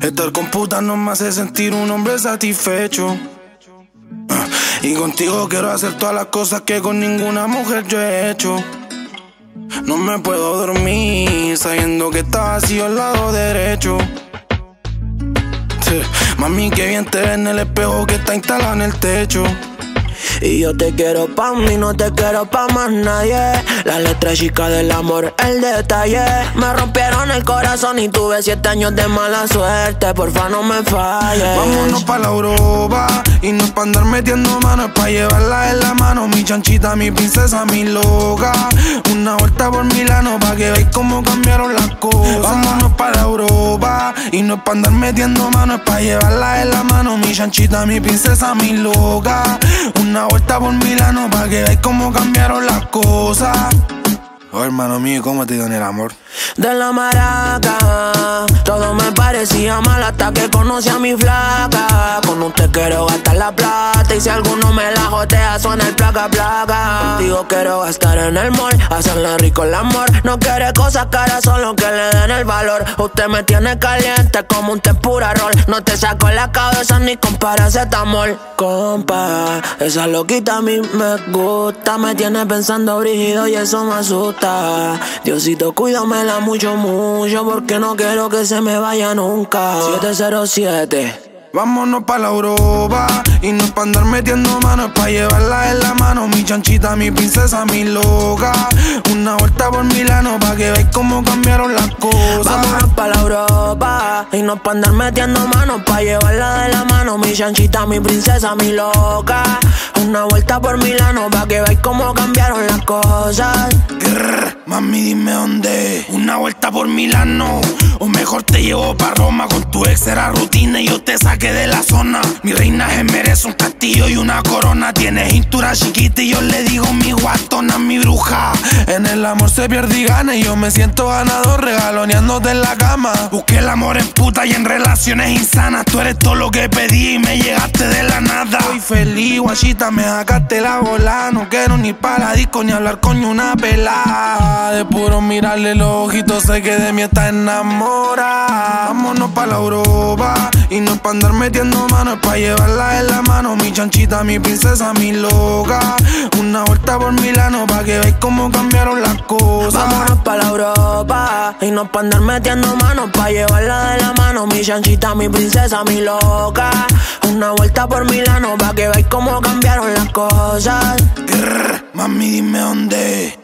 Estar con putas no me hace sentir un hombre satisfecho. Y contigo quiero hacer todas las cosas que con ninguna mujer yo he hecho. No me puedo dormir sabiendo que estás vacío al lado derecho. Mami, qué bien te ves en el espejo que está instalado en el techo. Y yo te quiero pa' mí, no te quiero pa' más nadie. La letra chica del amor, el detalle. Me rompieron el corazón y tuve 7 años de mala suerte. Porfa, no me falles. Vámonos pa' la Europa y no es pa' andar metiendo manos, es pa' llevarla en la mano. Mi chanchita, mi princesa, mi loca. Una vuelta por Milano pa' que veáis cómo cambiaron las cosas. Vámonos pa' la Europa y no es pa' andar metiendo manos, es pa' llevarla en la mano. Mi chanchita, mi princesa, mi loca. Una vuelta por Milano pa' que veáis cómo cambiaron las cosas. Oh, hermano mío, ¿cómo te dio en el amor? De la maraca, todo me parecía mal hasta que conocí a mi flaca. Con usted quiero gastar la plata y si alguno me la jotea suena el placa placa. Contigo quiero gastar en el mall, hacerle rico el amor. No quiere cosas caras, solo que le den el valor. Usted me tiene caliente como un tempura roll. No te saco la cabeza ni con paracetamol. Compa, esa loquita a mí me gusta. Me tiene pensando brígido y eso me asusta. Diosito, cuídamela mucho, mucho, porque no quiero que se me vaya nunca. 707. Vámonos pa' la Europa y no es pa' andar metiendo manos, es pa' llevarla en la mano. Mi chanchita, mi princesa, mi loca. Una vuelta por Milano pa' que veáis cómo cambiaron las cosas. Vámonos pa' la Europa y no es pa' andar metiendo manos, pa' llevarla de la mano. Mi chanchita, mi princesa, mi loca. Una vuelta por Milano pa' que veáis cómo cambiaron las cosas. Mami, dime dónde. Una vuelta por Milano, o mejor te llevo pa' Roma. Con tu ex era rutina y yo te saqué de la zona. Mi reina se merece un castillo y una corona. Tiene cintura chiquita y yo le digo mi guatona, mi bruja. En el amor se pierde y gana y yo me siento ganador regaloneándote en la cama. Busqué el amor en puta y en relaciones insanas. Tú eres todo lo que pedí y me llegaste de la nada. Estoy feliz, guachita, me sacaste la bola. No quiero ni para la disco ni hablar con una pelada. De puro mirarle los ojitos sé que de mí está enamorada. Vámonos pa' la Europa y no es pa' andar metiendo manos, es pa' llevarla en la mano. Mi chanchita, mi princesa, mi loca. Una vuelta por Milano pa' que veáis cómo cambiaron las cosas. Vámonos pa' la Europa y no es pa' andar metiendo manos, pa' llevarla de la mano. Mi chanchita, mi princesa, mi loca. Una vuelta por Milano pa' que veáis cómo cambiaron las cosas. Mami, dime dónde.